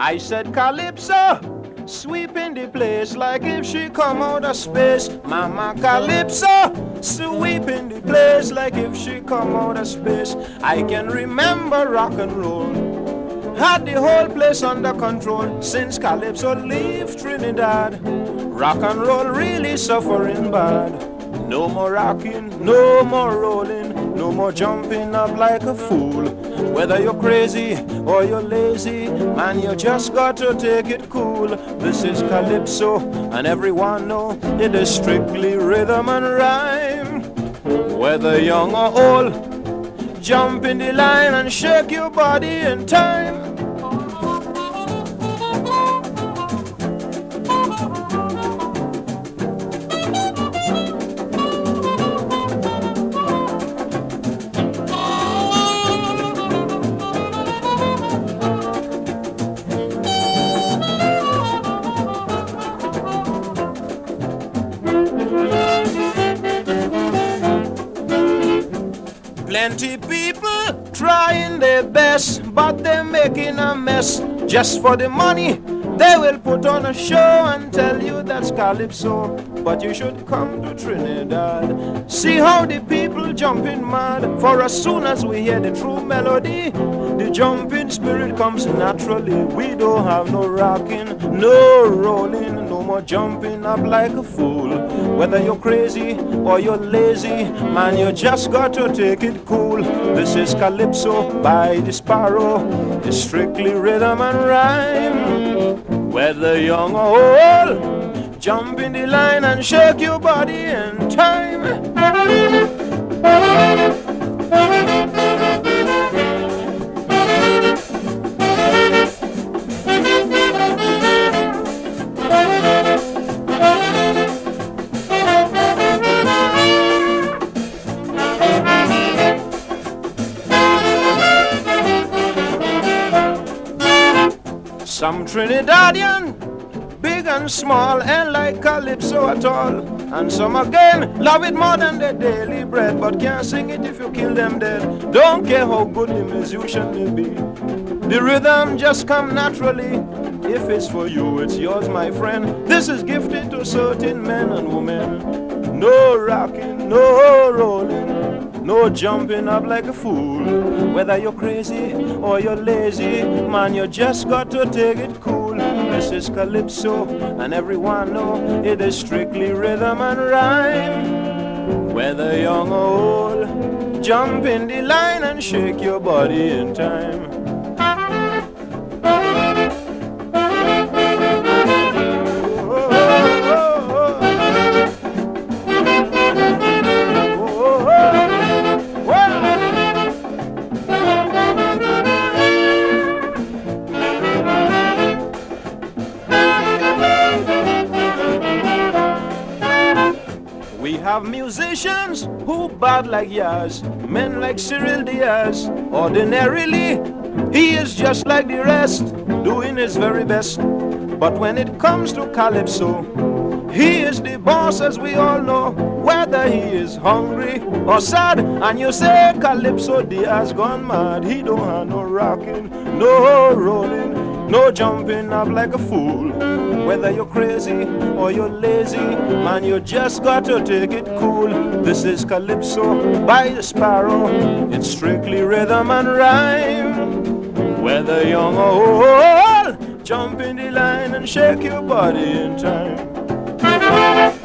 I said Calypso, sweeping the place like if she come out of space. Mama Calypso, sweeping the place like if she come out of space. I can remember rock and roll had the whole place under control. Since Calypso leave Trinidad, rock and roll really suffering bad. No more rocking, no more rolling, no more jumping up like a fool. Whether you're crazy or you're lazy, man, you just got to take it cool. This is Calypso, and everyone know it is strictly rhythm and rhyme. Whether young or old, jump in the line and shake your body in time. Plenty people trying their best, but they're making a mess. Just for the money, they will put on a show and tell you that's Calypso. But you should come to Trinidad, see how the people jumping mad. For as soon as we hear the true melody, the jumping spirit comes naturally. We don't have no rocking, no rolling, no more jumping up like a fool. Whether you're crazy or you're lazy, man, you just got to take it cool. This is Calypso by the Sparrow. It's strictly rhythm and rhyme. Whether young or old, jump in the line and shake your body in time. Some Trinidadian, big and small, ain't like Calypso at all. And some again love it more than their daily bread, but can't sing it if you kill them dead. Don't care how good the musician may be, the rhythm just come naturally. If it's for you, it's yours, my friend. This is gifted to certain men and women. No rocking, no rolling, no jumping up like a fool. Whether you're crazy or you're lazy, man, you just got to take it cool. This is Calypso, and everyone know it is strictly rhythm and rhyme. Whether young or old, jump in the line and shake your body in time. We have musicians who bad like Yaz, men like Cyril Diaz. Ordinarily, he is just like the rest, doing his very best. But when it comes to Calypso, he is the boss, as we all know. Whether he is hungry or sad, and you say Calypso Diaz gone mad, he don't have no rocking, no rolling, no jumping up like a fool. Whether you're crazy or you're lazy, man, you just got to take it cool. This is Calypso by the Sparrow. It's strictly rhythm and rhyme. Whether young or old, jump in the line and shake your body in time.